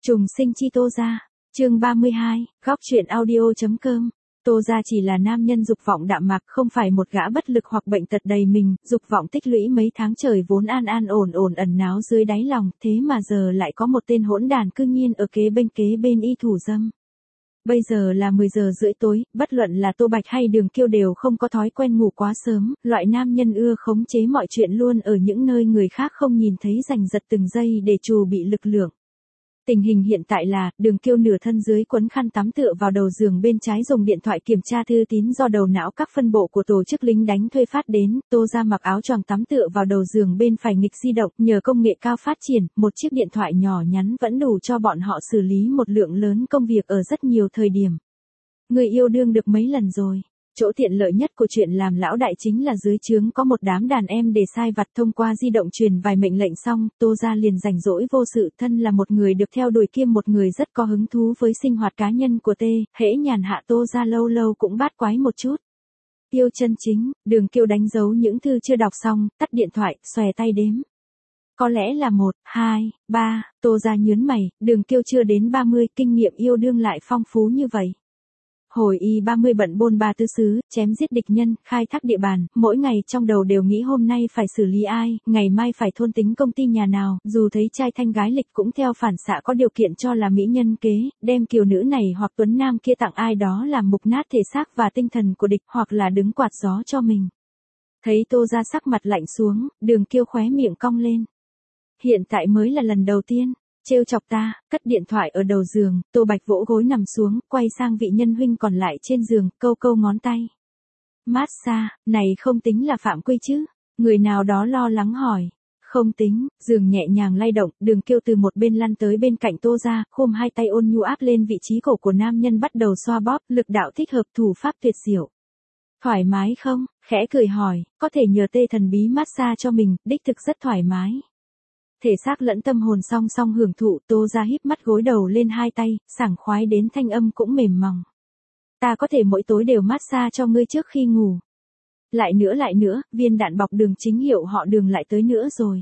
Trùng sinh chi Tô Gia, chương 32, góc truyện audio.com. Tô Gia chỉ là nam nhân dục vọng đạm mạc, không phải một gã bất lực hoặc bệnh tật đầy mình, dục vọng tích lũy mấy tháng trời vốn an an ổn ổn ẩn náu dưới đáy lòng, thế mà giờ lại có một tên hỗn đàn cư nhiên ở kế bên y thủ dâm. Bây giờ là 10 giờ rưỡi tối, bất luận là Tô Bạch hay Đường Kiêu đều không có thói quen ngủ quá sớm, loại nam nhân ưa khống chế mọi chuyện luôn ở những nơi người khác không nhìn thấy giành giật từng giây để trù bị lực lượng. Tình hình hiện tại là, Đường Kiêu nửa thân dưới quấn khăn tắm tựa vào đầu giường bên trái dùng điện thoại kiểm tra thư tín do đầu não các phân bộ của tổ chức lính đánh thuê phát đến, Tô Gia mặc áo choàng tắm tựa vào đầu giường bên phải nghịch di động, nhờ công nghệ cao phát triển, một chiếc điện thoại nhỏ nhắn vẫn đủ cho bọn họ xử lý một lượng lớn công việc ở rất nhiều thời điểm. Người yêu đương được mấy lần rồi. Chỗ tiện lợi nhất của chuyện làm lão đại chính là dưới trướng có một đám đàn em để sai vặt thông qua di động truyền vài mệnh lệnh xong, Tô Gia liền rảnh rỗi vô sự, thân là một người được theo đuổi kiêm một người rất có hứng thú với sinh hoạt cá nhân của T, hễ nhàn hạ Tô Gia lâu lâu cũng bát quái một chút. Tiêu chân chính, Đường Kiêu đánh dấu những thư chưa đọc xong, tắt điện thoại, xòe tay đếm. Có lẽ là 1, 2, 3, Tô Gia nhớn mày, Đường Kiêu chưa đến 30, kinh nghiệm yêu đương lại phong phú như vậy. Hồi Y30 bận bôn ba tứ xứ, chém giết địch nhân, khai thác địa bàn, mỗi ngày trong đầu đều nghĩ hôm nay phải xử lý ai, ngày mai phải thôn tính công ty nhà nào, dù thấy trai thanh gái lịch cũng theo phản xạ có điều kiện cho là mỹ nhân kế, đem kiều nữ này hoặc tuấn nam kia tặng ai đó làm mục nát thể xác và tinh thần của địch hoặc là đứng quạt gió cho mình. Thấy Tô Gia sắc mặt lạnh xuống, Đường Kiêu khóe miệng cong lên. Hiện tại mới là lần đầu tiên. Trêu chọc ta, cất điện thoại ở đầu giường, Tô Bạch vỗ gối nằm xuống, quay sang vị nhân huynh còn lại trên giường, câu ngón tay. Massage, này không tính là phạm quy chứ? Người nào đó lo lắng hỏi. Không tính, giường nhẹ nhàng lay động, Đường Kiêu từ một bên lăn tới bên cạnh Tô Gia, khom hai tay ôn nhu áp lên vị trí cổ của nam nhân bắt đầu xoa bóp, lực đạo thích hợp thủ pháp tuyệt diệu. Thoải mái không? Khẽ cười hỏi, có thể nhờ tê thần bí massage cho mình, đích thực rất thoải mái. Thể xác lẫn tâm hồn song song hưởng thụ, Tô Gia híp mắt gối đầu lên hai tay, sảng khoái đến thanh âm cũng mềm mỏng. Ta có thể mỗi tối đều massage cho ngươi trước khi ngủ. Lại nữa, viên đạn bọc Đường chính hiệu họ Đường lại tới nữa rồi.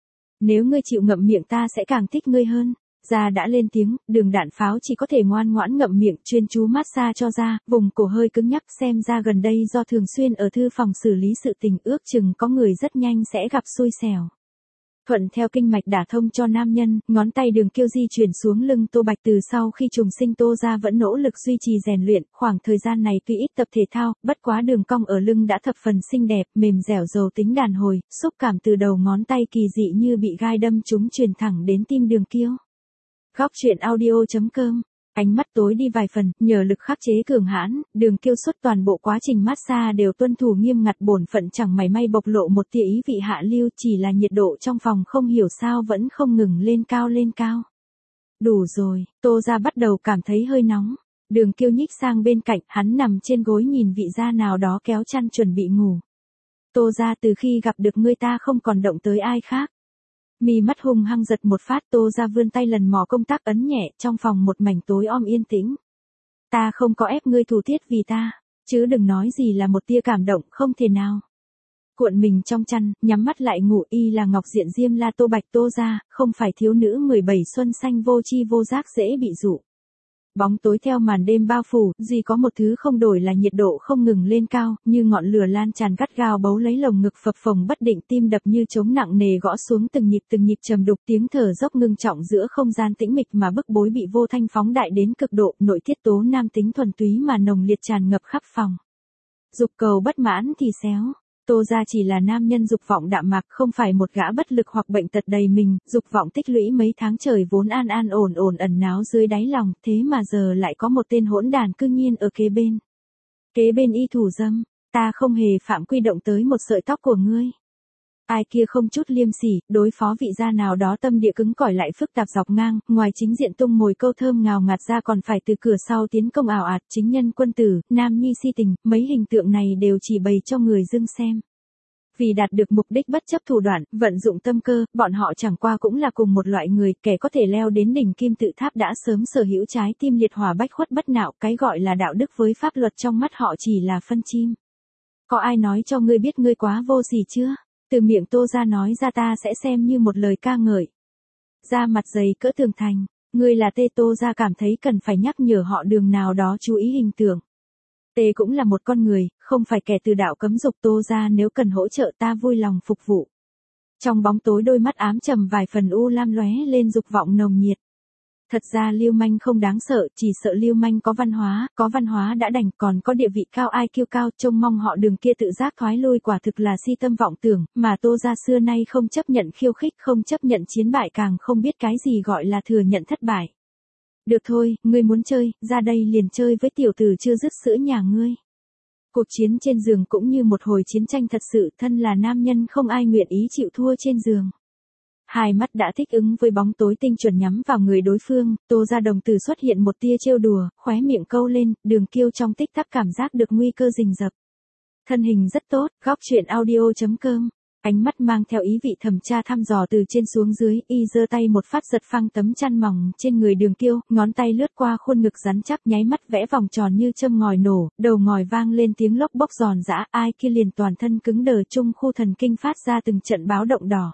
Nếu ngươi chịu ngậm miệng ta sẽ càng thích ngươi hơn. Gia đã lên tiếng, Đường đạn pháo chỉ có thể ngoan ngoãn ngậm miệng, chuyên chú massage cho Gia, vùng cổ hơi cứng nhắc, xem ra gần đây do thường xuyên ở thư phòng xử lý sự tình, ước chừng có người rất nhanh sẽ gặp xui xẻo. Thuận theo kinh mạch đả thông cho nam nhân, ngón tay Đường Kiêu di chuyển xuống lưng Tô Bạch. Từ sau khi trùng sinh Tô Gia vẫn nỗ lực duy trì rèn luyện, khoảng thời gian này tuy ít tập thể thao, bất quá đường cong ở lưng đã thập phần xinh đẹp, mềm dẻo giàu tính đàn hồi, xúc cảm từ đầu ngón tay kỳ dị như bị gai đâm trúng truyền thẳng đến tim Đường Kiêu. Góc truyện audio.com. Ánh mắt tối đi vài phần, nhờ lực khắc chế cường hãn, Đường Kiêu suốt toàn bộ quá trình massage đều tuân thủ nghiêm ngặt bổn phận, chẳng mảy may bộc lộ một tia ý vị hạ lưu, chỉ là nhiệt độ trong phòng không hiểu sao vẫn không ngừng lên cao. Đủ rồi, Tô Gia bắt đầu cảm thấy hơi nóng. Đường Kiêu nhích sang bên cạnh, hắn nằm trên gối nhìn vị gia nào đó kéo chăn chuẩn bị ngủ. Tô Gia, từ khi gặp được ngươi ta không còn động tới ai khác. Mi mắt hung hăng giật một phát, Tô Gia vươn tay lần mò công tắc ấn nhẹ, trong phòng một mảnh tối om yên tĩnh. Ta không có ép ngươi thủ tiết vì ta, chứ đừng nói gì là một tia cảm động, không thể nào. Cuộn mình trong chăn, nhắm mắt lại ngủ, y là ngọc diện diêm la Tô Bạch. Tô Gia, không phải thiếu nữ 17 xuân xanh vô tri vô giác dễ bị dụ. Bóng tối theo màn đêm bao phủ, duy có một thứ không đổi là nhiệt độ không ngừng lên cao, như ngọn lửa lan tràn gắt gao bấu lấy lồng ngực phập phồng bất định, tim đập như trống nặng nề gõ xuống từng nhịp trầm đục, tiếng thở dốc ngưng trọng giữa không gian tĩnh mịch mà bức bối bị vô thanh phóng đại đến cực độ, nội tiết tố nam tính thuần túy mà nồng liệt tràn ngập khắp phòng. Dục cầu bất mãn thì xéo. Tô Gia chỉ là nam nhân dục vọng đạm mạc, không phải một gã bất lực hoặc bệnh tật đầy mình, dục vọng tích lũy mấy tháng trời vốn an an ổn ổn ẩn náu dưới đáy lòng, thế mà giờ lại có một tên hỗn đàn cư nhiên ở kế bên y thủ dâm, ta không hề phạm quy động tới một sợi tóc của ngươi. Ai kia không chút liêm sỉ, đối phó vị gia nào đó tâm địa cứng cỏi lại phức tạp dọc ngang, ngoài chính diện tung mồi câu thơm ngào ngạt ra còn phải từ cửa sau tiến công ảo ạt, chính nhân quân tử, nam nhi si tình, mấy hình tượng này đều chỉ bày cho người dưng xem. Vì đạt được mục đích bất chấp thủ đoạn, vận dụng tâm cơ, bọn họ chẳng qua cũng là cùng một loại người, kẻ có thể leo đến đỉnh kim tự tháp đã sớm sở hữu trái tim liệt hỏa bách khuất bất nạo, cái gọi là đạo đức với pháp luật trong mắt họ chỉ là phân chim. Có ai nói cho ngươi biết ngươi quá vô sỉ chưa? Từ miệng Tô Gia nói ra ta sẽ xem như một lời ca ngợi. Da mặt dày cỡ tường thành, Ngươi là Tê. Tô Gia cảm thấy cần phải nhắc nhở họ đường nào đó chú ý hình tượng. Tê cũng là một con người, không phải kẻ từ đạo cấm dục. Tô Gia nếu cần hỗ trợ ta vui lòng phục vụ. Trong bóng tối đôi mắt ám trầm vài phần u lam lóe lên dục vọng nồng nhiệt. Thật ra Lưu Manh không đáng sợ, chỉ sợ Lưu Manh có văn hóa đã đành, còn có địa vị cao ai kiêu cao, trông mong họ đường kia tự giác thoái lui quả thực là si tâm vọng tưởng, mà Tô Gia xưa nay không chấp nhận khiêu khích, không chấp nhận chiến bại, càng không biết cái gì gọi là thừa nhận thất bại. Được thôi, ngươi muốn chơi, ra đây liền chơi với tiểu tử chưa dứt sữa nhà ngươi. Cuộc chiến trên giường cũng như một hồi chiến tranh thật sự, thân là nam nhân không ai nguyện ý chịu thua trên giường. Hai mắt đã thích ứng với bóng tối tinh chuẩn nhắm vào người đối phương, Tô Gia đồng tử xuất hiện một tia trêu đùa, khóe miệng câu lên, Đường Kiêu trong tích tắc cảm giác được nguy cơ rình rập. Thân hình rất tốt, góc truyện audio.com. Ánh mắt mang theo ý vị thẩm tra thăm dò từ trên xuống dưới, y giơ tay một phát giật phăng tấm chăn mỏng trên người Đường Kiêu, ngón tay lướt qua khuôn ngực rắn chắc nháy mắt vẽ vòng tròn như châm ngòi nổ, đầu ngòi vang lên tiếng lốc bốc giòn giã, ai kia liền toàn thân cứng đờ, trung khu thần kinh phát ra từng trận báo động đỏ.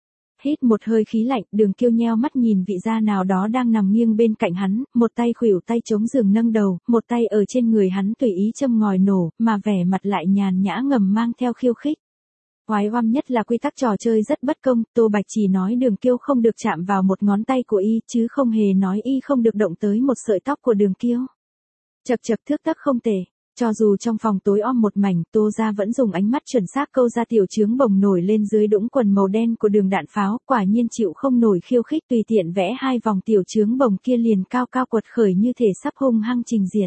Hít một hơi khí lạnh, Đường Kiêu nheo mắt nhìn vị gia nào đó đang nằm nghiêng bên cạnh hắn, một tay khuỷu tay chống giường nâng đầu, một tay ở trên người hắn tùy ý châm ngòi nổ, mà vẻ mặt lại nhàn nhã ngầm mang theo khiêu khích. Oái oăm nhất là quy tắc trò chơi rất bất công, Tô Bạch chỉ nói Đường Kiêu không được chạm vào một ngón tay của y, chứ không hề nói y không được động tới một sợi tóc của Đường Kiêu. Chật chật thước tắc không tệ. Cho dù trong phòng tối om một mảnh, Tô Gia vẫn dùng ánh mắt chuẩn xác câu ra tiểu chướng bồng nổi lên dưới đũng quần màu đen của Đường Đạn Pháo, quả nhiên chịu không nổi khiêu khích, tùy tiện vẽ hai vòng tiểu chướng bồng kia liền cao cao quật khởi như thể sắp hung hăng trình diện.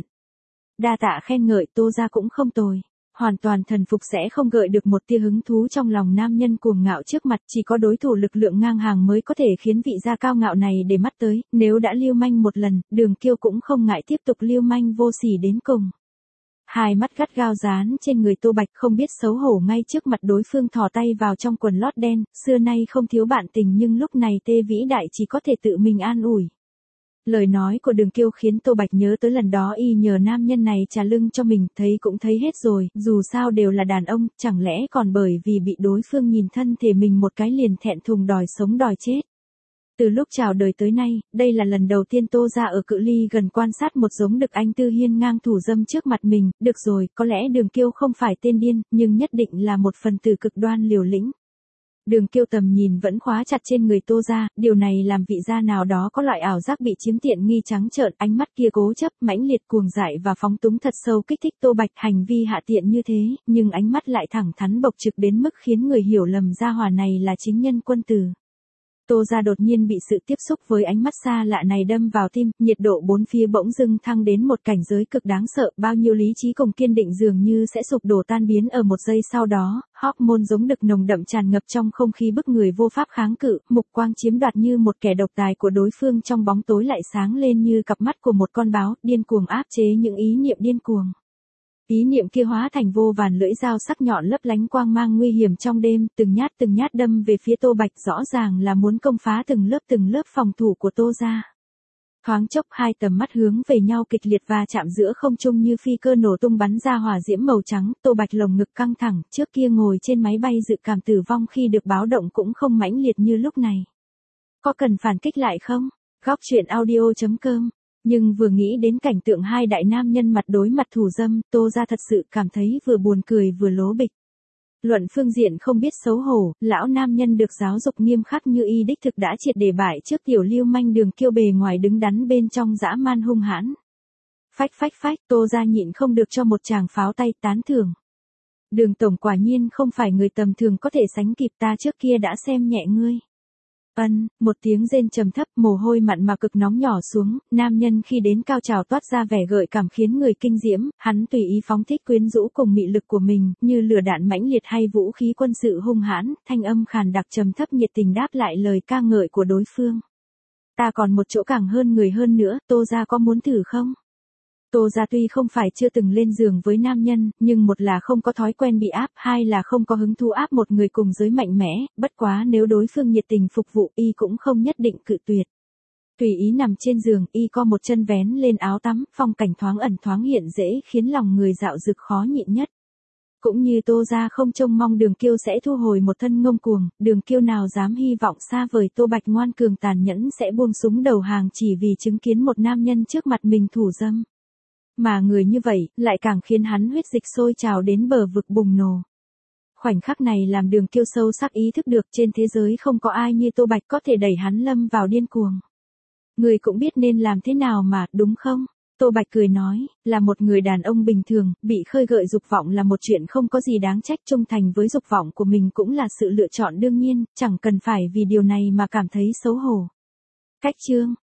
Đa tạ khen ngợi, Tô Gia cũng không tồi. Hoàn toàn thần phục sẽ không gợi được một tia hứng thú trong lòng nam nhân cuồng ngạo trước mặt, chỉ có đối thủ lực lượng ngang hàng mới có thể khiến vị gia cao ngạo này để mắt tới, nếu đã lưu manh một lần, Đường Kiêu cũng không ngại tiếp tục lưu manh vô sỉ đến cùng. Hai mắt gắt gao dán trên người Tô Bạch, không biết xấu hổ ngay trước mặt đối phương thò tay vào trong quần lót đen, xưa nay không thiếu bạn tình nhưng lúc này Tê Vĩ Đại chỉ có thể tự mình an ủi. Lời nói của Đường Kiêu khiến Tô Bạch nhớ tới lần đó y nhờ nam nhân này trả lưng cho mình, thấy cũng thấy hết rồi, dù sao đều là đàn ông, chẳng lẽ còn bởi vì bị đối phương nhìn thân thể mình một cái liền thẹn thùng đòi sống đòi chết. Từ lúc chào đời tới nay, đây là lần đầu tiên Tô Gia ở cự ly gần quan sát một giống đực anh tư hiên ngang thủ dâm trước mặt mình, được rồi, có lẽ Đường Kiêu không phải tên điên, nhưng nhất định là một phần tử cực đoan liều lĩnh. Đường Kiêu tầm nhìn vẫn khóa chặt trên người Tô Gia, điều này làm vị gia nào đó có loại ảo giác bị chiếm tiện nghi trắng trợn, ánh mắt kia cố chấp, mãnh liệt cuồng dại và phóng túng thật sâu kích thích Tô Bạch hành vi hạ tiện như thế, nhưng ánh mắt lại thẳng thắn bộc trực đến mức khiến người hiểu lầm gia hỏa này là chính nhân quân tử. Tô Gia đột nhiên bị sự tiếp xúc với ánh mắt xa lạ này đâm vào tim, nhiệt độ bốn phía bỗng dưng thăng đến một cảnh giới cực đáng sợ, bao nhiêu lý trí cùng kiên định dường như sẽ sụp đổ tan biến ở một giây sau đó, hormone giống đực nồng đậm tràn ngập trong không khí bức người vô pháp kháng cự, mục quang chiếm đoạt như một kẻ độc tài của đối phương trong bóng tối lại sáng lên như cặp mắt của một con báo, điên cuồng áp chế những ý niệm điên cuồng. Ý niệm kia hóa thành vô vàn lưỡi dao sắc nhọn lấp lánh quang mang nguy hiểm trong đêm, từng nhát đâm về phía Tô Bạch, rõ ràng là muốn công phá từng lớp phòng thủ của Tô Gia. Thoáng chốc hai tầm mắt hướng về nhau kịch liệt và chạm giữa không trung như phi cơ nổ tung bắn ra hỏa diễm màu trắng, Tô Bạch lồng ngực căng thẳng, trước kia ngồi trên máy bay dự cảm tử vong khi được báo động cũng không mãnh liệt như lúc này. Có cần phản kích lại không? Góc truyện audio.com. Nhưng vừa nghĩ đến cảnh tượng hai đại nam nhân mặt đối mặt thủ dâm, Tô Gia thật sự cảm thấy vừa buồn cười vừa lố bịch. Luận phương diện không biết xấu hổ, lão nam nhân được giáo dục nghiêm khắc như y đích thực đã triệt để bại trước tiểu lưu manh Đường Kiêu bề ngoài đứng đắn bên trong dã man hung hãn. Phách, Tô Gia nhịn không được cho một tràng pháo tay tán thưởng. Đường tổng quả nhiên không phải người tầm thường có thể sánh kịp, ta trước kia đã xem nhẹ ngươi. Một tiếng rên trầm thấp, mồ hôi mặn mà cực nóng nhỏ xuống, nam nhân khi đến cao trào toát ra vẻ gợi cảm khiến người kinh diễm, hắn tùy ý phóng thích quyến rũ cùng mị lực của mình, như lửa đạn mãnh liệt hay vũ khí quân sự hung hãn, thanh âm khàn đặc trầm thấp nhiệt tình đáp lại lời ca ngợi của đối phương. Ta còn một chỗ càng hơn người hơn nữa, Tô Gia có muốn thử không? Tô Gia tuy không phải chưa từng lên giường với nam nhân, nhưng một là không có thói quen bị áp, hai là không có hứng thú áp một người cùng giới mạnh mẽ, bất quá nếu đối phương nhiệt tình phục vụ y cũng không nhất định cự tuyệt. Tùy ý nằm trên giường, y co một chân vén lên áo tắm, phong cảnh thoáng ẩn thoáng hiện dễ khiến lòng người dạo dực khó nhịn nhất. Cũng như Tô gia không trông mong Đường Kiêu sẽ thu hồi một thân ngông cuồng, Đường Kiêu nào dám hy vọng xa vời Tô Bạch ngoan cường tàn nhẫn sẽ buông súng đầu hàng chỉ vì chứng kiến một nam nhân trước mặt mình thủ dâm. Mà người như vậy, lại càng khiến hắn huyết dịch sôi trào đến bờ vực bùng nổ. Khoảnh khắc này làm Đường Kiêu sâu sắc ý thức được trên thế giới không có ai như Tô Bạch có thể đẩy hắn lâm vào điên cuồng. Người cũng biết nên làm thế nào mà, đúng không? Tô Bạch cười nói, là một người đàn ông bình thường, bị khơi gợi dục vọng là một chuyện không có gì đáng trách, trung thành với dục vọng của mình cũng là sự lựa chọn đương nhiên, chẳng cần phải vì điều này mà cảm thấy xấu hổ. Cách chương